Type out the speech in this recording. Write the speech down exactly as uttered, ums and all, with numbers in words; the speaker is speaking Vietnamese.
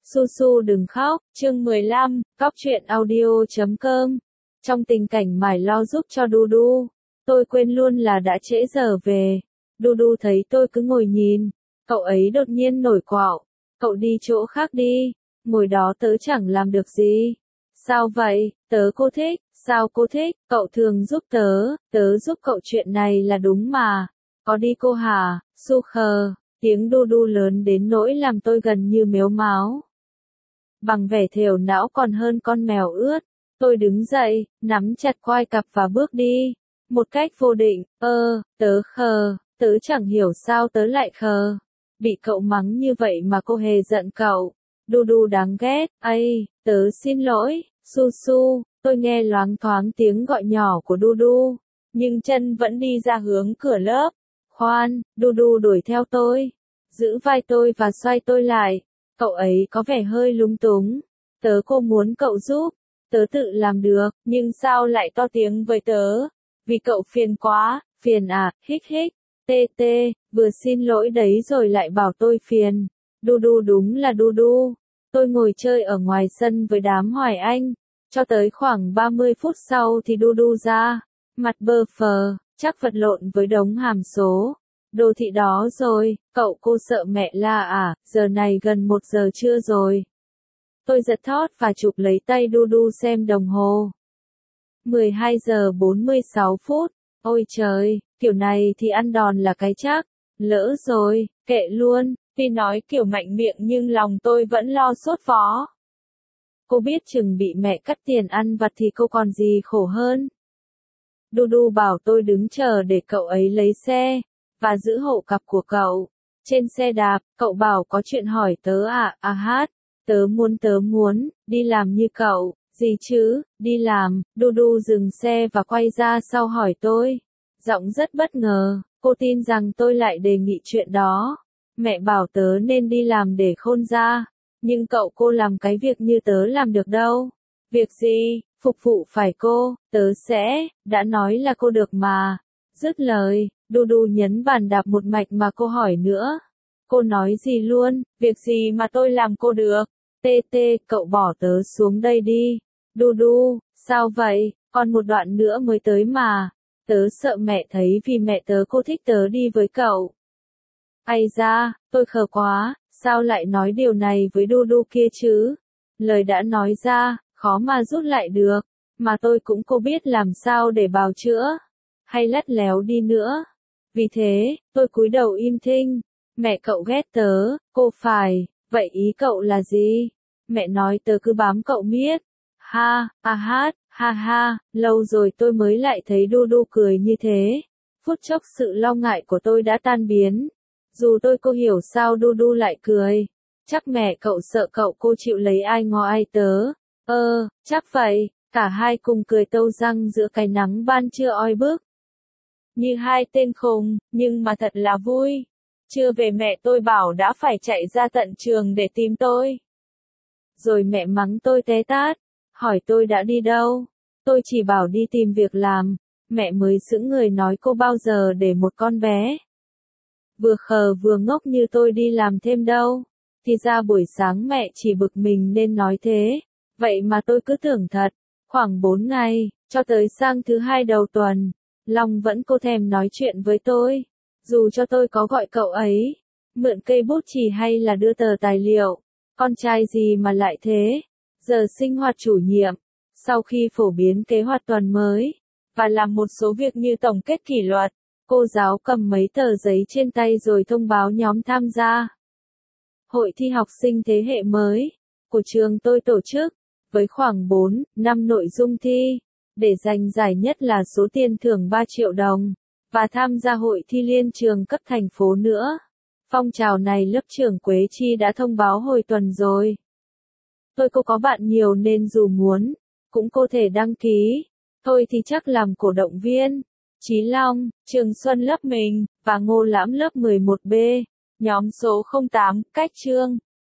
Su Su đừng khóc, chương mười lăm, cóc truyện audio chấm com. Trong tình cảnh mải lo giúp cho Du Du, tôi quên luôn là đã trễ giờ về. Du Du thấy tôi cứ ngồi nhìn, cậu ấy đột nhiên nổi quạo. Cậu đi chỗ khác đi, ngồi đó tớ chẳng làm được gì. Sao vậy, tớ cô thích, sao cô thích, cậu thường giúp tớ, tớ giúp cậu chuyện này là đúng mà. Có đi cô hả, Su khờ, tiếng Du Du lớn đến nỗi làm tôi gần như mếu máo. Bằng vẻ thều não còn hơn con mèo ướt, tôi đứng dậy, nắm chặt quai cặp và bước đi. Một cách vô định, ơ, tớ khờ, tớ chẳng hiểu sao tớ lại khờ. Bị cậu mắng như vậy mà cô hề giận cậu. Du Du đáng ghét, ây, tớ xin lỗi, Su Su, tôi nghe loáng thoáng tiếng gọi nhỏ của Du Du, nhưng chân vẫn đi ra hướng cửa lớp. Khoan, Du Du đuổi theo tôi, giữ vai tôi và xoay tôi lại. Cậu ấy có vẻ hơi lúng túng. Tớ cô muốn cậu giúp, tớ tự làm được, nhưng sao lại to tiếng với tớ? Vì cậu phiền quá, phiền à, hích hích, tê tê, vừa xin lỗi đấy rồi lại bảo tôi phiền. Du Du đúng là Du Du. Tôi ngồi chơi ở ngoài sân với đám Hoài Anh, cho tới khoảng ba mươi phút sau thì Du Du ra, mặt bơ phờ, chắc vật lộn với đống hàm số. Đô thị đó rồi, cậu cô sợ mẹ la à, giờ này gần một giờ trưa rồi. Tôi giật thót và chụp lấy tay Du Du xem đồng hồ. mười hai giờ bốn mươi sáu phút, ôi trời, kiểu này thì ăn đòn là cái chắc. Lỡ rồi, kệ luôn, tuy nói kiểu mạnh miệng nhưng lòng tôi vẫn lo sốt vó. Cô biết chừng bị mẹ cắt tiền ăn vặt thì cô còn gì khổ hơn. Du Du bảo tôi đứng chờ để cậu ấy lấy xe và giữ hộ cặp của cậu. Trên xe đạp, cậu bảo có chuyện hỏi tớ à, à hát, tớ muốn tớ muốn, đi làm như cậu, gì chứ, đi làm. Du Du dừng xe và quay ra sau hỏi tôi. Giọng rất bất ngờ, cô tin rằng tôi lại đề nghị chuyện đó. Mẹ bảo tớ nên đi làm để khôn ra, nhưng cậu cô làm cái việc như tớ làm được đâu. Việc gì, phục vụ phải cô, tớ sẽ, đã nói là cô được mà. Dứt lời, Du Du nhấn bàn đạp một mạch mà cô hỏi nữa. Cô nói gì luôn, việc gì mà tôi làm cô được? Tê tê, cậu bỏ tớ xuống đây đi. Du Du, sao vậy, còn một đoạn nữa mới tới mà. Tớ sợ mẹ thấy vì mẹ tớ cô thích tớ đi với cậu. Ây da, tôi khờ quá, sao lại nói điều này với Du Du kia chứ? Lời đã nói ra, khó mà rút lại được, mà tôi cũng cô biết làm sao để bào chữa, hay lắt léo đi nữa. Vì thế, tôi cúi đầu im thinh. Mẹ cậu ghét tớ, cô phải, vậy ý cậu là gì? Mẹ nói tớ cứ bám cậu miết. Ha, a hát, ha ha, lâu rồi tôi mới lại thấy Du Du cười như thế. Phút chốc sự lo ngại của tôi đã tan biến. Dù tôi cô hiểu sao Du Du lại cười. Chắc mẹ cậu sợ cậu cô chịu lấy ai ngó ai tớ. Ơ, chắc vậy, cả hai cùng cười tâu răng giữa cái nắng ban trưa oi bức. Như hai tên khùng, nhưng mà thật là vui. Chưa về mẹ tôi bảo đã phải chạy ra tận trường để tìm tôi. Rồi mẹ mắng tôi té tát, hỏi tôi đã đi đâu. Tôi chỉ bảo đi tìm việc làm. Mẹ mới sững người nói cô bao giờ để một con bé vừa khờ vừa ngốc như tôi đi làm thêm đâu. Thì ra buổi sáng mẹ chỉ bực mình nên nói thế. Vậy mà tôi cứ tưởng thật. Khoảng bốn ngày, cho tới sang thứ hai đầu tuần, Long vẫn cô thèm nói chuyện với tôi. Dù cho tôi có gọi cậu ấy, mượn cây bút chì hay là đưa tờ tài liệu. Con trai gì mà lại thế? Giờ sinh hoạt chủ nhiệm, sau khi phổ biến kế hoạch tuần mới, và làm một số việc như tổng kết kỷ luật, cô giáo cầm mấy tờ giấy trên tay rồi thông báo nhóm tham gia hội thi học sinh thế hệ mới của trường tôi tổ chức, với khoảng bốn, năm nội dung thi, để giành giải nhất là số tiền thưởng ba triệu đồng, và tham gia hội thi liên trường cấp thành phố nữa. Phong trào này lớp trưởng Quế Chi đã thông báo hồi tuần rồi. Tôi cô có bạn nhiều nên dù muốn, cũng có thể đăng ký. Thôi thì chắc làm cổ động viên. Chí Long, Trường Xuân lớp mình, và Ngô Lãm lớp mười một B, nhóm số không tám, cách chương.